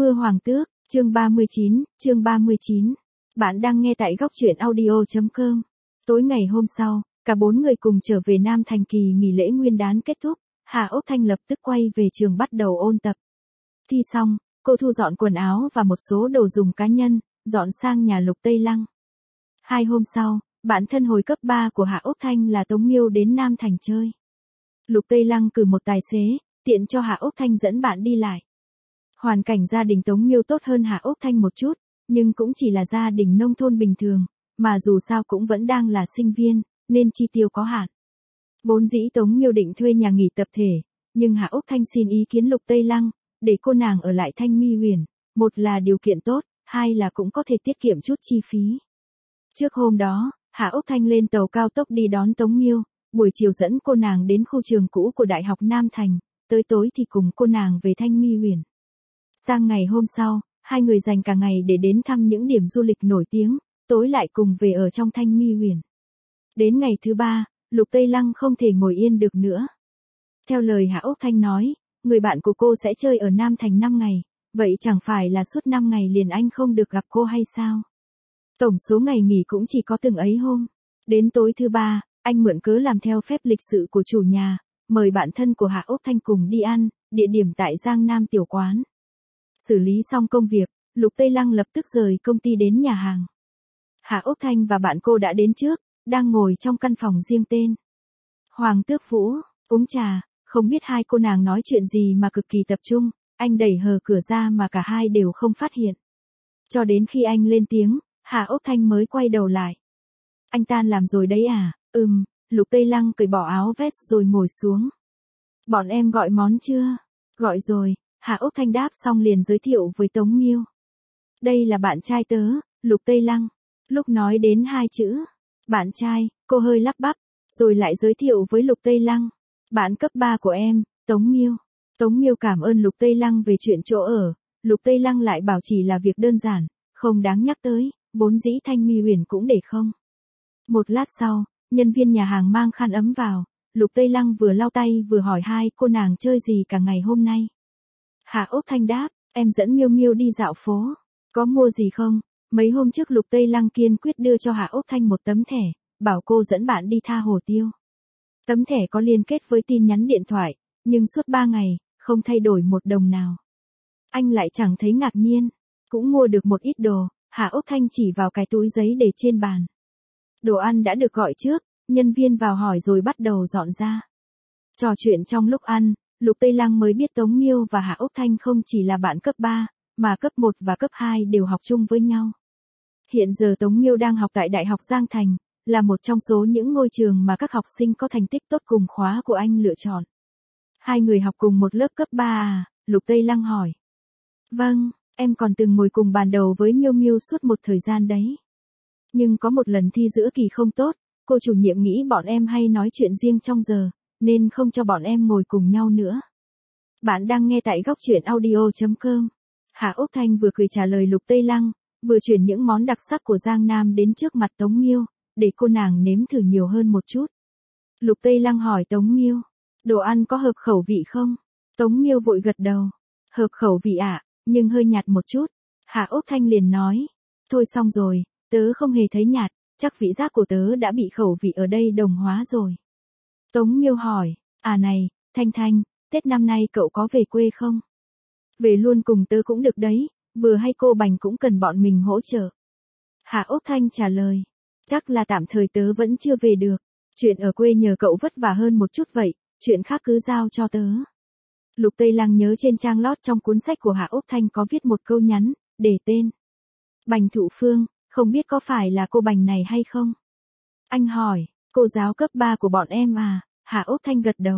Mưa Hoàng Tước, chương 39. Bạn đang nghe tại góc truyện audio.com. Tối ngày hôm sau, cả bốn người cùng trở về Nam Thành. Kỳ nghỉ lễ Nguyên đán kết thúc, Hà Ốc Thanh lập tức quay về trường bắt đầu ôn tập. Thi xong, cô thu dọn quần áo và một số đồ dùng cá nhân, dọn sang nhà Lục Tây Lăng. 2 hôm sau, bạn thân hồi cấp 3 của Hà Ốc Thanh là Tống Miêu đến Nam Thành chơi. Lục Tây Lăng cử một tài xế, tiện cho Hà Ốc Thanh dẫn bạn đi lại. Hoàn cảnh gia đình Tống Miêu tốt hơn Hà Ốc Thanh một chút, nhưng cũng chỉ là gia đình nông thôn bình thường, mà dù sao cũng vẫn đang là sinh viên, nên chi tiêu có hạn. Vốn dĩ Tống Miêu định thuê nhà nghỉ tập thể, nhưng Hà Ốc Thanh xin ý kiến Lục Tây Lăng, để cô nàng ở lại Thanh Mi Huyền, một là điều kiện tốt, hai là cũng có thể tiết kiệm chút chi phí. Trước hôm đó, Hà Ốc Thanh lên tàu cao tốc đi đón Tống Miêu, buổi chiều dẫn cô nàng đến khu trường cũ của Đại học Nam Thành, tới tối thì cùng cô nàng về Thanh Mi Huyền. Sang ngày hôm sau, hai người dành cả ngày để đến thăm những điểm du lịch nổi tiếng, tối lại cùng về ở trong Thanh Mi Huyền. Đến ngày thứ 3, Lục Tây Lăng không thể ngồi yên được nữa. Theo lời Hà Ốc Thanh nói, người bạn của cô sẽ chơi ở Nam Thành 5 ngày, vậy chẳng phải là suốt 5 ngày liền anh không được gặp cô hay sao? Tổng số ngày nghỉ cũng chỉ có từng ấy hôm. Đến tối thứ 3, anh mượn cớ làm theo phép lịch sự của chủ nhà, mời bạn thân của Hà Ốc Thanh cùng đi ăn, địa điểm tại Giang Nam Tiểu Quán. Xử lý xong công việc, Lục Tây Lăng lập tức rời công ty đến nhà hàng. Hà Ốc Thanh và bạn cô đã đến trước, đang ngồi trong căn phòng riêng tên Hoàng Tước Phủ, uống trà, không biết hai cô nàng nói chuyện gì mà cực kỳ tập trung, anh đẩy hờ cửa ra mà cả hai đều không phát hiện. Cho đến khi anh lên tiếng, Hà Ốc Thanh mới quay đầu lại. Anh tan làm rồi đấy à? Lục Tây Lăng cởi bỏ áo vest rồi ngồi xuống. Bọn em gọi món chưa? Gọi rồi, Hà Ốc Thanh đáp xong liền giới thiệu với Tống Miêu. Đây là bạn trai tớ, Lục Tây Lăng. Lúc nói đến hai chữ, bạn trai, cô hơi lắp bắp, rồi lại giới thiệu với Lục Tây Lăng. Bạn cấp 3 của em, Tống Miêu. Tống Miêu cảm ơn Lục Tây Lăng về chuyện chỗ ở, Lục Tây Lăng lại bảo chỉ là việc đơn giản, không đáng nhắc tới, vốn dĩ Thanh Mi Huyền cũng để không. Một lát sau, nhân viên nhà hàng mang khăn ấm vào, Lục Tây Lăng vừa lau tay vừa hỏi hai cô nàng chơi gì cả ngày hôm nay. Hà Ốc Thanh đáp, em dẫn Miêu Miêu đi dạo phố, có mua gì không? Mấy hôm trước Lục Tây Lăng kiên quyết đưa cho Hà Ốc Thanh một tấm thẻ, bảo cô dẫn bạn đi tha hồ tiêu. Tấm thẻ có liên kết với tin nhắn điện thoại, nhưng suốt 3 ngày, không thay đổi một đồng nào. Anh lại chẳng thấy ngạc nhiên, cũng mua được một ít đồ, Hà Ốc Thanh chỉ vào cái túi giấy để trên bàn. Đồ ăn đã được gọi trước, nhân viên vào hỏi rồi bắt đầu dọn ra. Trò chuyện trong lúc ăn, Lục Tây Lăng mới biết Tống Miêu và Hà Ốc Thanh không chỉ là bạn cấp 3, mà cấp 1 và cấp 2 đều học chung với nhau. Hiện giờ Tống Miêu đang học tại Đại học Giang Thành, là một trong số những ngôi trường mà các học sinh có thành tích tốt cùng khóa của anh lựa chọn. Hai người học cùng một lớp cấp 3 à? Lục Tây Lăng hỏi. Vâng, em còn từng ngồi cùng bàn đầu với Miêu Miêu suốt một thời gian đấy. Nhưng có một lần thi giữa kỳ không tốt, cô chủ nhiệm nghĩ bọn em hay nói chuyện riêng trong giờ, nên không cho bọn em ngồi cùng nhau nữa. Bạn đang nghe tại góc truyện audio.com. Hà Ốc Thanh vừa cười trả lời Lục Tây Lăng, vừa chuyển những món đặc sắc của Giang Nam đến trước mặt Tống Miêu, để cô nàng nếm thử nhiều hơn một chút. Lục Tây Lăng hỏi Tống Miêu, đồ ăn có hợp khẩu vị không? Tống Miêu vội gật đầu, hợp khẩu vị ạ, nhưng hơi nhạt một chút. Hà Ốc Thanh liền nói, thôi xong rồi, tớ không hề thấy nhạt, chắc vị giác của tớ đã bị khẩu vị ở đây đồng hóa rồi. Tống Miêu hỏi, à này, Thanh Thanh, Tết năm nay cậu có về quê không? Về luôn cùng tớ cũng được đấy, vừa hay cô Bành cũng cần bọn mình hỗ trợ. Hà Ốc Thanh trả lời, chắc là tạm thời tớ vẫn chưa về được, chuyện ở quê nhờ cậu vất vả hơn một chút vậy, chuyện khác cứ giao cho tớ. Lục Tây Lăng nhớ trên trang lót trong cuốn sách của Hà Ốc Thanh có viết một câu nhắn, để tên Bành Thụ Phương, không biết có phải là cô Bành này hay không? Anh hỏi, cô giáo cấp 3 của bọn em à? Hà Ốc Thanh gật đầu.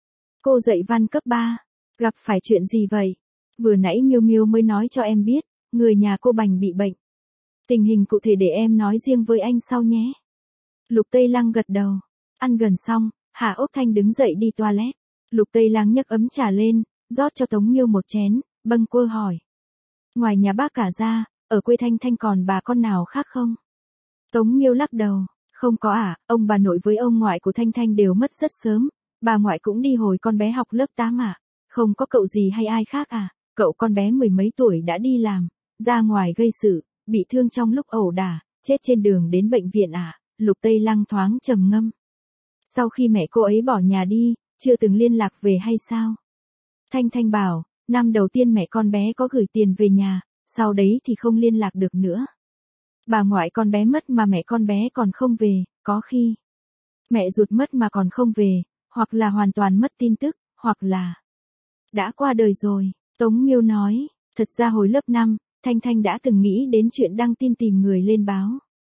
Cô dạy văn cấp 3, gặp phải chuyện gì vậy? Vừa nãy Miêu Miêu mới nói cho em biết, người nhà cô Bành bị bệnh. Tình hình cụ thể để em nói riêng với anh sau nhé. Lục Tây Lăng gật đầu. Ăn gần xong, Hà Ốc Thanh đứng dậy đi toilet. Lục Tây Lăng nhấc ấm trà lên, rót cho Tống Miêu một chén, bâng quơ hỏi. Ngoài nhà bác cả ra, ở quê Thanh Thanh còn bà con nào khác không? Tống Miêu lắc đầu, không có à, ông bà nội với ông ngoại của Thanh Thanh đều mất rất sớm, bà ngoại cũng đi hồi con bé học lớp 8 à, không có cậu gì hay ai khác à, cậu con bé mười mấy tuổi đã đi làm, ra ngoài gây sự, bị thương trong lúc ẩu đả, chết trên đường đến bệnh viện à, Lục Tây Lăng thoáng trầm ngâm. Sau khi mẹ cô ấy bỏ nhà đi, chưa từng liên lạc về hay sao? Thanh Thanh bảo, năm đầu tiên mẹ con bé có gửi tiền về nhà, sau đấy thì không liên lạc được nữa. Bà ngoại con bé mất mà mẹ con bé còn không về, có khi mẹ ruột mất mà còn không về, hoặc là hoàn toàn mất tin tức, hoặc là đã qua đời rồi. Tống Miêu nói, thật ra hồi lớp 5, Thanh Thanh đã từng nghĩ đến chuyện đăng tin tìm người lên báo.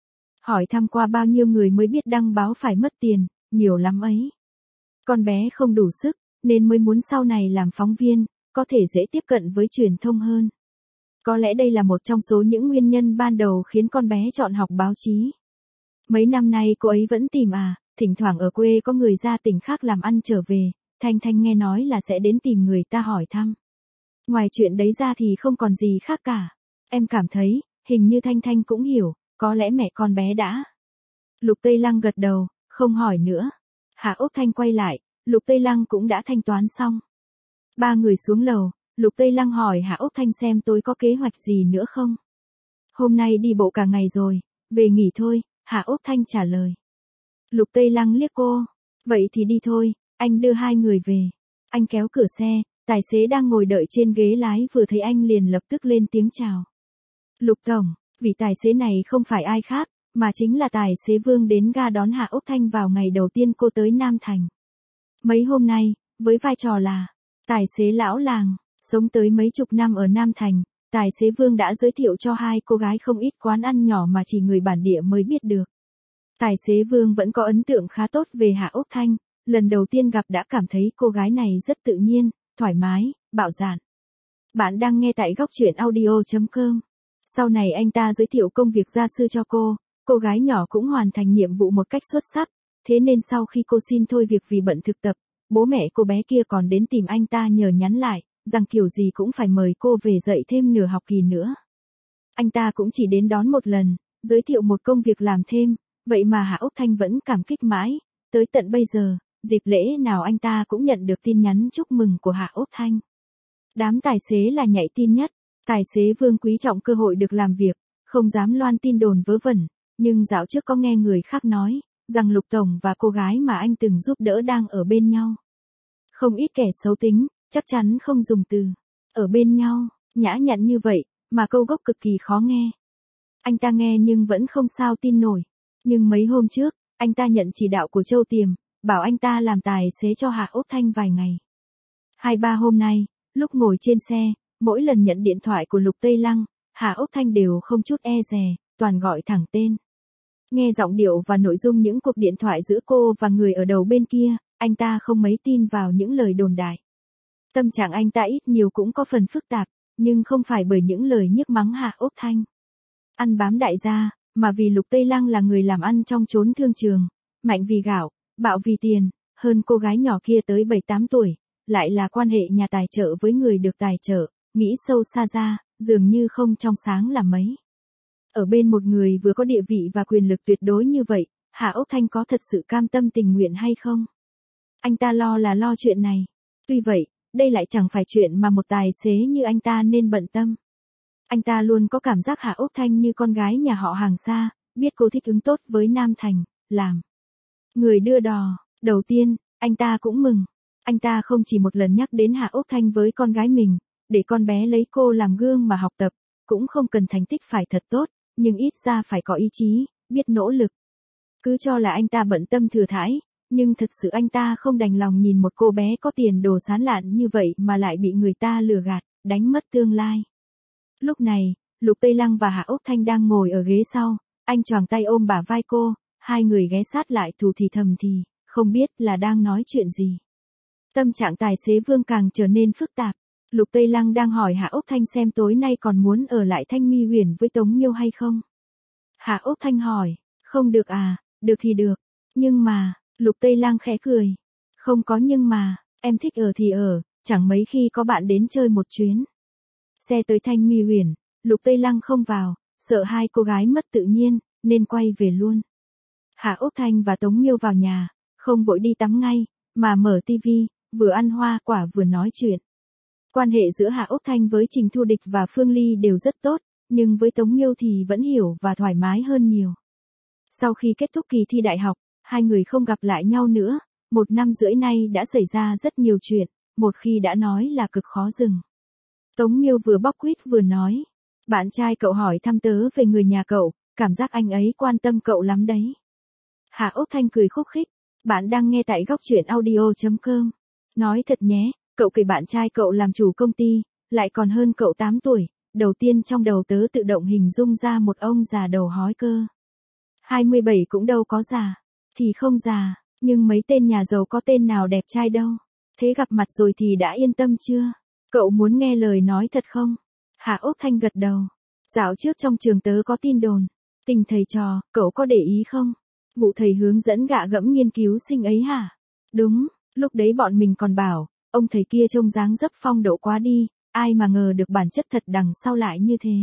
Hỏi thăm qua bao nhiêu người mới biết đăng báo phải mất tiền, nhiều lắm ấy. Con bé không đủ sức, nên mới muốn sau này làm phóng viên, có thể dễ tiếp cận với truyền thông hơn. Có lẽ đây là một trong số những nguyên nhân ban đầu khiến con bé chọn học báo chí. Mấy năm nay cô ấy vẫn tìm thỉnh thoảng ở quê có người ra tỉnh khác làm ăn trở về, Thanh Thanh nghe nói là sẽ đến tìm người ta hỏi thăm. Ngoài chuyện đấy ra thì không còn gì khác cả. Em cảm thấy, hình như Thanh Thanh cũng hiểu, có lẽ mẹ con bé đã. Lục Tây Lăng gật đầu, không hỏi nữa. Hạ Úc Thanh quay lại, Lục Tây Lăng cũng đã thanh toán xong. Ba người xuống lầu, Lục Tây Lăng hỏi Hạ Úc Thanh xem tối có kế hoạch gì nữa không. Hôm nay đi bộ cả ngày rồi, về nghỉ thôi, Hạ Úc Thanh trả lời. Lục Tây Lăng liếc cô, vậy thì đi thôi, anh đưa hai người về. Anh kéo cửa xe, tài xế đang ngồi đợi trên ghế lái vừa thấy anh liền lập tức lên tiếng chào. Lục Tổng, vị tài xế này không phải ai khác, mà chính là tài xế Vương đến ga đón Hạ Úc Thanh vào ngày đầu tiên cô tới Nam Thành. Mấy hôm nay, với vai trò là tài xế lão làng, sống tới mấy chục năm ở Nam Thành, tài xế Vương đã giới thiệu cho hai cô gái không ít quán ăn nhỏ mà chỉ người bản địa mới biết được. Tài xế Vương vẫn có ấn tượng khá tốt về Hạ Úc Thanh, lần đầu tiên gặp đã cảm thấy cô gái này rất tự nhiên, thoải mái, bạo dạn. Bạn đang nghe tại góc truyện audio.com. Sau này anh ta giới thiệu công việc gia sư cho cô gái nhỏ cũng hoàn thành nhiệm vụ một cách xuất sắc, thế nên sau khi cô xin thôi việc vì bận thực tập, bố mẹ cô bé kia còn đến tìm anh ta nhờ nhắn lại, rằng kiểu gì cũng phải mời cô về dạy thêm nửa học kỳ nữa. Anh ta cũng chỉ đến đón một lần, giới thiệu một công việc làm thêm, vậy mà Hạ Úc Thanh vẫn cảm kích mãi, tới tận bây giờ, dịp lễ nào anh ta cũng nhận được tin nhắn chúc mừng của Hạ Úc Thanh. Đám tài xế là nhạy tin nhất, tài xế Vương quý trọng cơ hội được làm việc, không dám loan tin đồn vớ vẩn, nhưng dạo trước có nghe người khác nói, rằng Lục Tổng và cô gái mà anh từng giúp đỡ đang ở bên nhau. Không ít kẻ xấu tính, chắc chắn không dùng từ ở bên nhau, nhã nhặn như vậy, mà câu gốc cực kỳ khó nghe. Anh ta nghe nhưng vẫn không sao tin nổi. Nhưng mấy hôm trước, anh ta nhận chỉ đạo của Châu Tiềm, bảo anh ta làm tài xế cho Hạ Úc Thanh vài ngày. 2-3 hôm nay, lúc ngồi trên xe, mỗi lần nhận điện thoại của Lục Tây Lăng, Hạ Úc Thanh đều không chút e dè, toàn gọi thẳng tên. Nghe giọng điệu và nội dung những cuộc điện thoại giữa cô và người ở đầu bên kia, anh ta không mấy tin vào những lời đồn đại. Tâm trạng anh ta ít nhiều cũng có phần phức tạp, nhưng không phải bởi những lời nhức mắng Hạ Úc Thanh. Ăn bám đại gia, mà vì Lục Tây Lăng là người làm ăn trong chốn thương trường, mạnh vì gạo, bạo vì tiền, hơn cô gái nhỏ kia tới 7-8 tuổi, lại là quan hệ nhà tài trợ với người được tài trợ, nghĩ sâu xa ra, dường như không trong sáng là mấy. Ở bên một người vừa có địa vị và quyền lực tuyệt đối như vậy, Hạ Úc Thanh có thật sự cam tâm tình nguyện hay không? Anh ta lo là lo chuyện này. Tuy vậy, đây lại chẳng phải chuyện mà một tài xế như anh ta nên bận tâm. Anh ta luôn có cảm giác Hạ Úc Thanh như con gái nhà họ hàng xa, biết cô thích ứng tốt với Nam Thành, làm người đưa đò. Đầu tiên, anh ta cũng mừng. Anh ta không chỉ một lần nhắc đến Hạ Úc Thanh với con gái mình, để con bé lấy cô làm gương mà học tập, cũng không cần thành tích phải thật tốt, nhưng ít ra phải có ý chí, biết nỗ lực. Cứ cho là anh ta bận tâm thừa thãi, nhưng thật sự anh ta không đành lòng nhìn một cô bé có tiền đồ sán lạn như vậy mà lại bị người ta lừa gạt, đánh mất tương lai. Lúc này, Lục Tây Lăng và Hạ Úc Thanh đang ngồi ở ghế sau, anh choàng tay ôm bả vai cô, hai người ghé sát lại thù thì thầm thì, không biết là đang nói chuyện gì. Tâm trạng tài xế Vương càng trở nên phức tạp. Lục Tây Lăng đang hỏi Hạ Úc Thanh xem tối nay còn muốn ở lại Thanh Mi Huyền với Tống Miêu hay không. Hạ Úc Thanh hỏi, không được à, được thì được, nhưng mà, Lục Tây Lăng khẽ cười. Không có nhưng mà, em thích ở thì ở, chẳng mấy khi có bạn đến chơi một chuyến. Xe tới Thanh Mi Huyền, Lục Tây Lăng không vào, sợ hai cô gái mất tự nhiên, nên quay về luôn. Hạ Úc Thanh và Tống Miêu vào nhà, không vội đi tắm ngay, mà mở tivi, vừa ăn hoa quả vừa nói chuyện. Quan hệ giữa Hạ Úc Thanh với Trình Thu Địch và Phương Ly đều rất tốt, nhưng với Tống Miêu thì vẫn hiểu và thoải mái hơn nhiều. Sau khi kết thúc kỳ thi đại học, hai người không gặp lại nhau nữa, 1 năm rưỡi nay đã xảy ra rất nhiều chuyện, một khi đã nói là cực khó dừng. Tống Miêu vừa bóc quýt vừa nói, bạn trai cậu hỏi thăm tớ về người nhà cậu, cảm giác anh ấy quan tâm cậu lắm đấy. Hạ Úc Thanh cười khúc khích, bạn đang nghe tại góc truyện audio.com. Nói thật nhé, cậu kể bạn trai cậu làm chủ công ty, lại còn hơn cậu 8 tuổi, đầu tiên trong đầu tớ tự động hình dung ra một ông già đầu hói cơ. 27 cũng đâu có già, thì không già, nhưng mấy tên nhà giàu có tên nào đẹp trai đâu. Thế gặp mặt rồi thì đã yên tâm chưa? Cậu muốn nghe lời nói thật không? Hạ Úc Thanh gật đầu. Dạo trước trong trường tớ có tin đồn, tình thầy trò, cậu có để ý không? Vụ thầy hướng dẫn gạ gẫm nghiên cứu sinh ấy hả? Đúng, lúc đấy bọn mình còn bảo, ông thầy kia trông dáng dấp phong độ quá đi, ai mà ngờ được bản chất thật đằng sau lại như thế.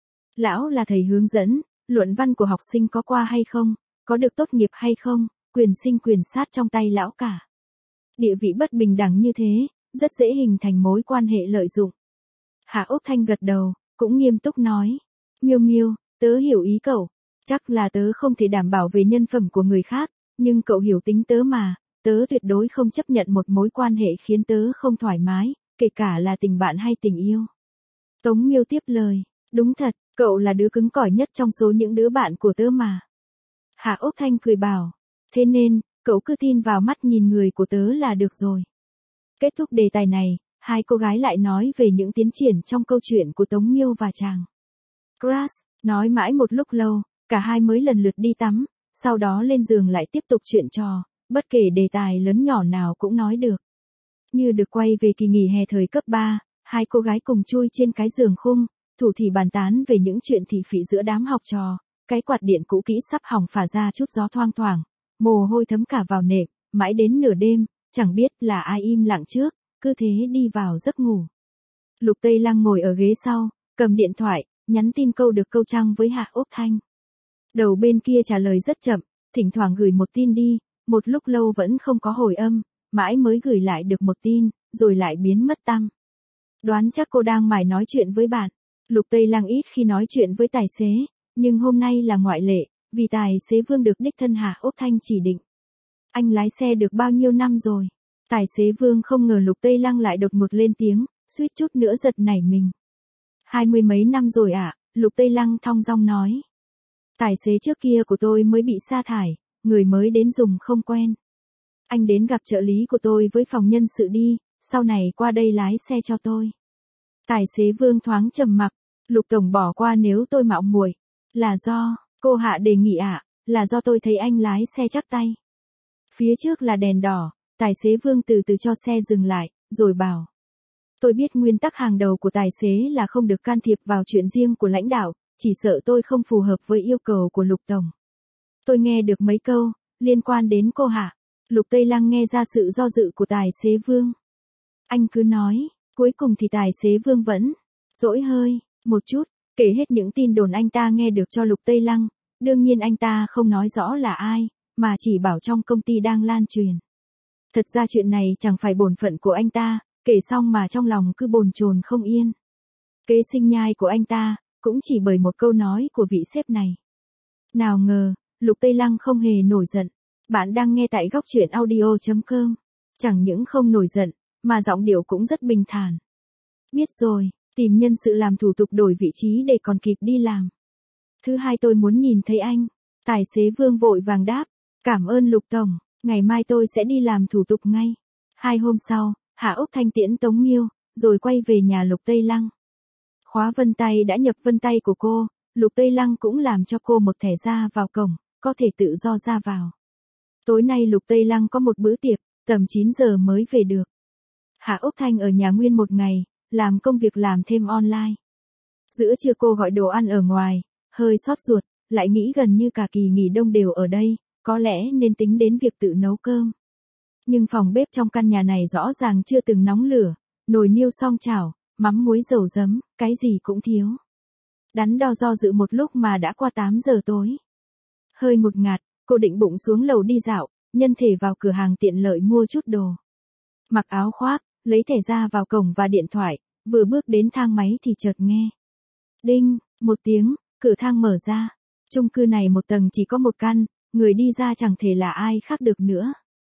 Lão là thầy hướng dẫn, luận văn của học sinh có qua hay không, có được tốt nghiệp hay không, quyền sinh quyền sát trong tay lão cả. Địa vị bất bình đẳng như thế, rất dễ hình thành mối quan hệ lợi dụng. Hạ Úc Thanh gật đầu, cũng nghiêm túc nói. Miêu Miêu, tớ hiểu ý cậu, chắc là tớ không thể đảm bảo về nhân phẩm của người khác, nhưng cậu hiểu tính tớ mà, tớ tuyệt đối không chấp nhận một mối quan hệ khiến tớ không thoải mái, kể cả là tình bạn hay tình yêu. Tống Miêu tiếp lời, đúng thật, cậu là đứa cứng cỏi nhất trong số những đứa bạn của tớ mà. Hạ Úc Thanh cười bảo, thế nên, cậu cứ tin vào mắt nhìn người của tớ là được rồi. Kết thúc đề tài này, hai cô gái lại nói về những tiến triển trong câu chuyện của Tống Miêu và chàng Crush, nói mãi một lúc lâu, cả hai mới lần lượt đi tắm, sau đó lên giường lại tiếp tục chuyện trò, bất kể đề tài lớn nhỏ nào cũng nói được. Như được quay về kỳ nghỉ hè thời cấp 3, hai cô gái cùng chui trên cái giường khung, thủ thỉ bàn tán về những chuyện thị phỉ giữa đám học trò, cái quạt điện cũ kỹ sắp hỏng phả ra chút gió thoang thoảng, mồ hôi thấm cả vào nệm, mãi đến nửa đêm, chẳng biết là ai im lặng trước, cứ thế đi vào giấc ngủ. Lục Tây Lăng ngồi ở ghế sau, cầm điện thoại, nhắn tin câu được câu trăng với Hạ Úc Thanh. Đầu bên kia trả lời rất chậm, thỉnh thoảng gửi một tin đi, một lúc lâu vẫn không có hồi âm, mãi mới gửi lại được một tin, rồi lại biến mất tăm. Đoán chắc cô đang mải nói chuyện với bạn. Lục Tây Lăng ít khi nói chuyện với tài xế, nhưng hôm nay là ngoại lệ, vì tài xế Vương được đích thân Hạ Úc Thanh chỉ định. Anh lái xe được bao nhiêu năm rồi? Tài xế Vương không ngờ Lục Tây Lăng lại đột ngột lên tiếng, suýt chút nữa giật nảy mình. 20 mấy năm rồi ạ, Lục Tây Lăng thong dong nói. Tài xế trước kia của tôi mới bị sa thải, người mới đến dùng không quen. Anh đến gặp trợ lý của tôi với phòng nhân sự đi, sau này qua đây lái xe cho tôi. Tài xế Vương thoáng trầm mặc, Lục Tổng bỏ qua nếu tôi mạo muội. Là do, cô Hạ đề nghị ạ, là do tôi thấy anh lái xe chắc tay. Phía trước là đèn đỏ, tài xế Vương từ từ cho xe dừng lại, rồi bảo. Tôi biết nguyên tắc hàng đầu của tài xế là không được can thiệp vào chuyện riêng của lãnh đạo, chỉ sợ tôi không phù hợp với yêu cầu của Lục Tổng. Tôi nghe được mấy câu, liên quan đến cô Hạ. Lục Tây Lăng nghe ra sự do dự của tài xế Vương. Anh cứ nói, cuối cùng thì tài xế Vương vẫn dỗi hơi, một chút, kể hết những tin đồn anh ta nghe được cho Lục Tây Lăng, đương nhiên anh ta không nói rõ là ai, mà chỉ bảo trong công ty đang lan truyền. Thật ra chuyện này chẳng phải bổn phận của anh ta, kể xong mà trong lòng cứ bồn chồn không yên. Kế sinh nhai của anh ta, cũng chỉ bởi một câu nói của vị sếp này. Nào ngờ, Lục Tây Lăng không hề nổi giận. Bạn đang nghe tại góc truyện audio.com. Chẳng những không nổi giận, mà giọng điệu cũng rất bình thản. Biết rồi, tìm nhân sự làm thủ tục đổi vị trí để còn kịp đi làm. Thứ hai tôi muốn nhìn thấy anh. Tài xế Vương vội vàng đáp. Cảm ơn Lục Tổng, ngày mai tôi sẽ đi làm thủ tục ngay. 2 hôm sau, Hạ Úc Thanh tiễn Tống Miêu, rồi quay về nhà Lục Tây Lăng. Khóa vân tay đã nhập vân tay của cô, Lục Tây Lăng cũng làm cho cô một thẻ ra vào cổng, có thể tự do ra vào. Tối nay Lục Tây Lăng có một bữa tiệc, tầm 9 giờ mới về được. Hạ Úc Thanh ở nhà nguyên một ngày, làm công việc làm thêm online. Giữa trưa cô gọi đồ ăn ở ngoài, hơi xót ruột, lại nghĩ gần như cả kỳ nghỉ đông đều ở đây, có lẽ nên tính đến việc tự nấu cơm. Nhưng phòng bếp trong căn nhà này rõ ràng chưa từng nóng lửa, nồi niêu song chảo, mắm muối dầu giấm, cái gì cũng thiếu. Đắn đo do dự một lúc mà đã qua 8 giờ tối. Hơi ngột ngạt, cô định bụng xuống lầu đi dạo, nhân thể vào cửa hàng tiện lợi mua chút đồ. Mặc áo khoác, lấy thẻ ra vào cổng và điện thoại, vừa bước đến thang máy thì chợt nghe. Đinh, một tiếng, cửa thang mở ra. Chung cư này một tầng chỉ có một căn, người đi ra chẳng thể là ai khác được nữa.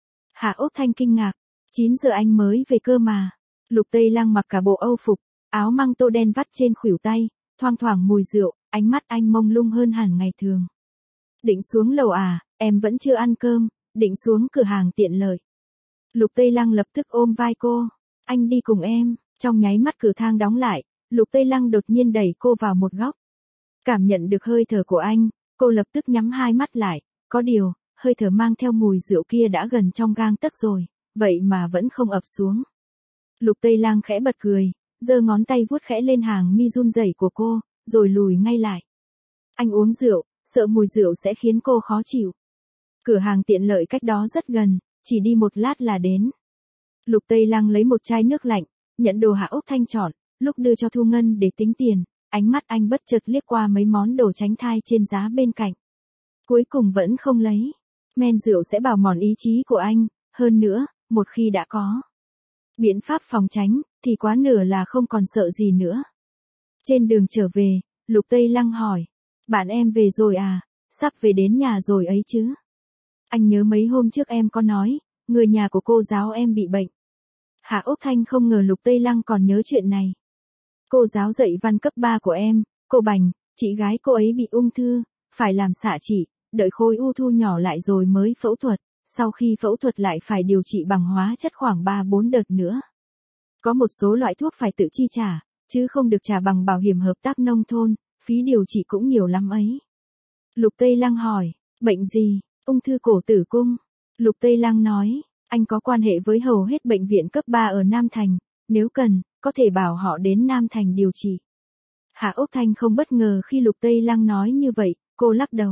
Hạ Úc Thanh kinh ngạc, 9 giờ anh mới về cơ mà. Lục Tây Lăng mặc cả bộ âu phục, áo măng tô đen vắt trên khuỷu tay, thoang thoảng mùi rượu, ánh mắt anh mông lung hơn hẳn ngày thường. Định xuống lầu à, em vẫn chưa ăn cơm, định xuống cửa hàng tiện lợi. Lục Tây Lăng lập tức ôm vai cô, anh đi cùng em, trong nháy mắt cửa thang đóng lại, Lục Tây Lăng đột nhiên đẩy cô vào một góc. Cảm nhận được hơi thở của anh, cô lập tức nhắm hai mắt lại, có điều, hơi thở mang theo mùi rượu kia đã gần trong gang tấc rồi, vậy mà vẫn không ập xuống. Lục Tây Lăng khẽ bật cười, giơ ngón tay vuốt khẽ lên hàng mi run rẩy của cô, rồi lùi ngay lại. Anh uống rượu, sợ mùi rượu sẽ khiến cô khó chịu. Cửa hàng tiện lợi cách đó rất gần, chỉ đi một lát là đến. Lục Tây Lăng lấy một chai nước lạnh, nhận đồ Hạ Úc Thanh chọn, lúc đưa cho Thu Ngân để tính tiền, ánh mắt anh bất chợt liếc qua mấy món đồ tránh thai trên giá bên cạnh. Cuối cùng vẫn không lấy. Men rượu sẽ bào mòn ý chí của anh, hơn nữa, một khi đã có biện pháp phòng tránh, thì quá nửa là không còn sợ gì nữa. Trên đường trở về, Lục Tây Lăng hỏi, bạn em về rồi à, sắp về đến nhà rồi ấy chứ. Anh nhớ mấy hôm trước em có nói, người nhà của cô giáo em bị bệnh. Hạ Úc Thanh không ngờ Lục Tây Lăng còn nhớ chuyện này. Cô giáo dạy văn cấp 3 của em, cô Bành, chị gái cô ấy bị ung thư, phải làm xạ trị, đợi khối u thu nhỏ lại rồi mới phẫu thuật, sau khi phẫu thuật lại phải điều trị bằng hóa chất khoảng 3-4 đợt nữa. Có một số loại thuốc phải tự chi trả, chứ không được trả bằng bảo hiểm hợp tác nông thôn, phí điều trị cũng nhiều lắm ấy. Lục Tây Lăng hỏi, bệnh gì? Ung thư cổ tử cung. Lục Tây Lăng nói, anh có quan hệ với hầu hết bệnh viện cấp 3 ở Nam Thành, nếu cần, có thể bảo họ đến Nam Thành điều trị. Hạ Úc Thanh không bất ngờ khi Lục Tây Lăng nói như vậy, cô lắc đầu.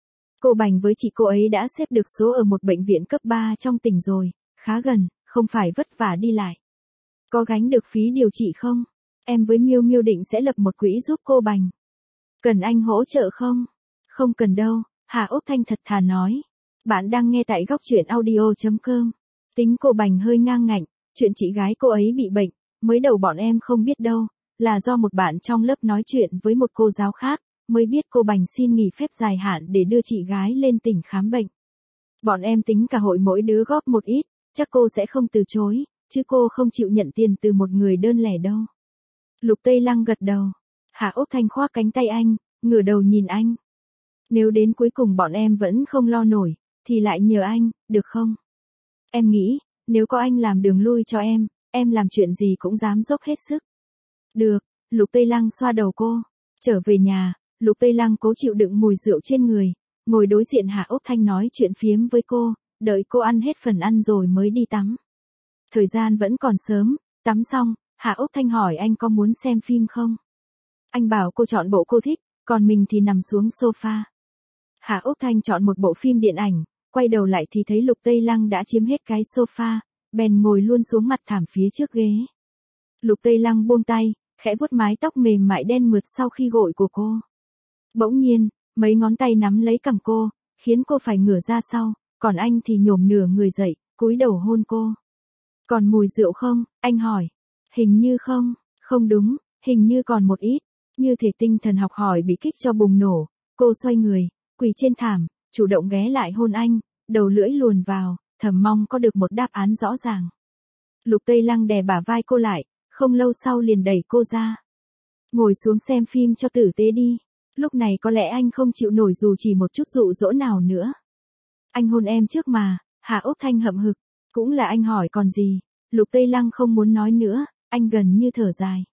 Cô Bành với chị cô ấy đã xếp được số ở một bệnh viện cấp 3 trong tỉnh rồi, khá gần, không phải vất vả đi lại. Có gánh được phí điều trị không? Em với Miêu Miêu định sẽ lập một quỹ giúp cô Bành. Cần anh hỗ trợ không? Không cần đâu, Hạ Úc Thanh thật thà nói. Bạn đang nghe tại góc truyện audio.com. Tính cô Bành hơi ngang ngạnh, chuyện chị gái cô ấy bị bệnh, mới đầu bọn em không biết đâu, là do một bạn trong lớp nói chuyện với một cô giáo khác, mới biết cô Bành xin nghỉ phép dài hạn để đưa chị gái lên tỉnh khám bệnh. Bọn em tính cả hội mỗi đứa góp một ít, chắc cô sẽ không từ chối, chứ cô không chịu nhận tiền từ một người đơn lẻ đâu. Lục Tây Lăng gật đầu. Hạ Úc Thanh khoác cánh tay anh, ngửa đầu nhìn anh. Nếu đến cuối cùng bọn em vẫn không lo nổi, thì lại nhờ anh, được không? Em nghĩ, nếu có anh làm đường lui cho em làm chuyện gì cũng dám dốc hết sức. Được, Lục Tây Lăng xoa đầu cô. Trở về nhà, Lục Tây Lăng cố chịu đựng mùi rượu trên người, ngồi đối diện Hạ Úc Thanh nói chuyện phiếm với cô, đợi cô ăn hết phần ăn rồi mới đi tắm. Thời gian vẫn còn sớm, tắm xong, Hạ Úc Thanh hỏi anh có muốn xem phim không? Anh bảo cô chọn bộ cô thích, còn mình thì nằm xuống sofa. Hạ Úc Thanh chọn một bộ phim điện ảnh, quay đầu lại thì thấy Lục Tây Lăng đã chiếm hết cái sofa, bèn ngồi luôn xuống mặt thảm phía trước ghế. Lục Tây Lăng buông tay, khẽ vuốt mái tóc mềm mại đen mượt sau khi gội của cô. Bỗng nhiên, mấy ngón tay nắm lấy cằm cô, khiến cô phải ngửa ra sau, còn anh thì nhổm nửa người dậy, cúi đầu hôn cô. Còn mùi rượu không? Anh hỏi. Hình như không, không đúng, hình như còn một ít. Như thể tinh thần học hỏi bị kích cho bùng nổ, cô xoay người, quỳ trên thảm, chủ động ghé lại hôn anh, đầu lưỡi luồn vào, thầm mong có được một đáp án rõ ràng. Lục Tây Lăng đè bả vai cô lại, không lâu sau liền đẩy cô ra. Ngồi xuống xem phim cho tử tế đi. Lúc này có lẽ anh không chịu nổi dù chỉ một chút dụ dỗ nào nữa. Anh hôn em trước mà, Hạ Úc Thanh hậm hực, cũng là anh hỏi còn gì. Lục Tây Lăng không muốn nói nữa, anh gần như thở dài.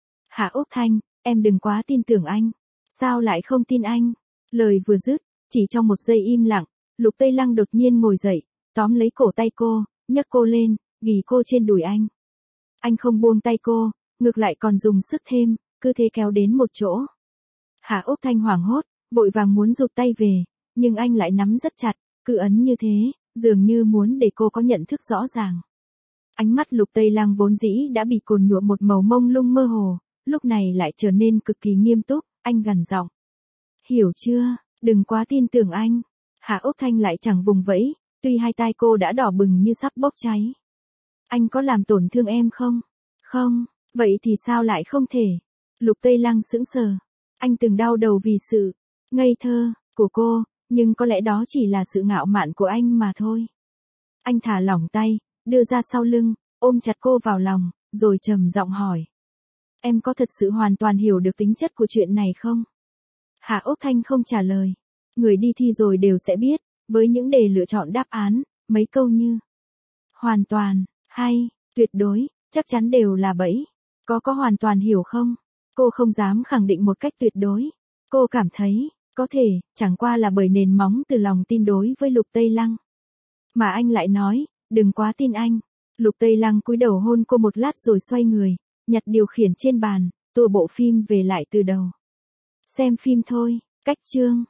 Hạ Úc Thanh, em đừng quá tin tưởng anh. Sao lại không tin anh? Lời vừa dứt, chỉ trong một giây im lặng, Lục Tây Lăng đột nhiên ngồi dậy, tóm lấy cổ tay cô, nhấc cô lên, ghì cô trên đùi anh. Anh không buông tay cô, ngược lại còn dùng sức thêm, cứ thế kéo đến một chỗ. Hạ Úc Thanh hoảng hốt, vội vàng muốn rụt tay về, nhưng anh lại nắm rất chặt, cứ ấn như thế, dường như muốn để cô có nhận thức rõ ràng. Ánh mắt Lục Tây Lăng vốn dĩ đã bị cồn nhuộm một màu mông lung mơ hồ, lúc này lại trở nên cực kỳ nghiêm túc, anh gằn giọng. Hiểu chưa, đừng quá tin tưởng anh. Hạ Úc Thanh lại chẳng vùng vẫy, tuy hai tai cô đã đỏ bừng như sắp bốc cháy. Anh có làm tổn thương em không? Không, vậy thì sao lại không thể? Lục Tây Lăng sững sờ. Anh từng đau đầu vì sự ngây thơ của cô, nhưng có lẽ đó chỉ là sự ngạo mạn của anh mà thôi. Anh thả lỏng tay, đưa ra sau lưng, ôm chặt cô vào lòng, rồi trầm giọng hỏi. Em có thật sự hoàn toàn hiểu được tính chất của chuyện này không? Hạ Ốc Thanh không trả lời. Người đi thi rồi đều sẽ biết, với những đề lựa chọn đáp án, mấy câu như hoàn toàn, hay, tuyệt đối, chắc chắn đều là bẫy. Có hoàn toàn hiểu không? Cô không dám khẳng định một cách tuyệt đối. Cô cảm thấy, có thể, chẳng qua là bởi nền móng từ lòng tin đối với Lục Tây Lăng. Mà anh lại nói, đừng quá tin anh. Lục Tây Lăng cúi đầu hôn cô một lát rồi xoay người, nhặt điều khiển trên bàn, tua bộ phim về lại từ đầu. Xem phim thôi, cách chương.